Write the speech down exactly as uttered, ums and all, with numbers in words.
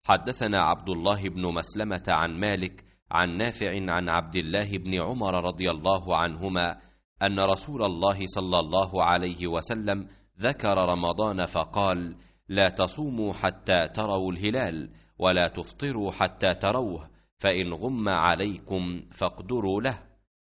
حدثنا عبد الله بن مسلمة عن مالك عن نافع عن عبد الله بن عمر رضي الله عنهما أن رسول الله صلى الله عليه وسلم ذكر رمضان فقال: لا تصوموا حتى تروا الهلال ولا تفطروا حتى تروه، فإن غم عليكم فاقدروا له.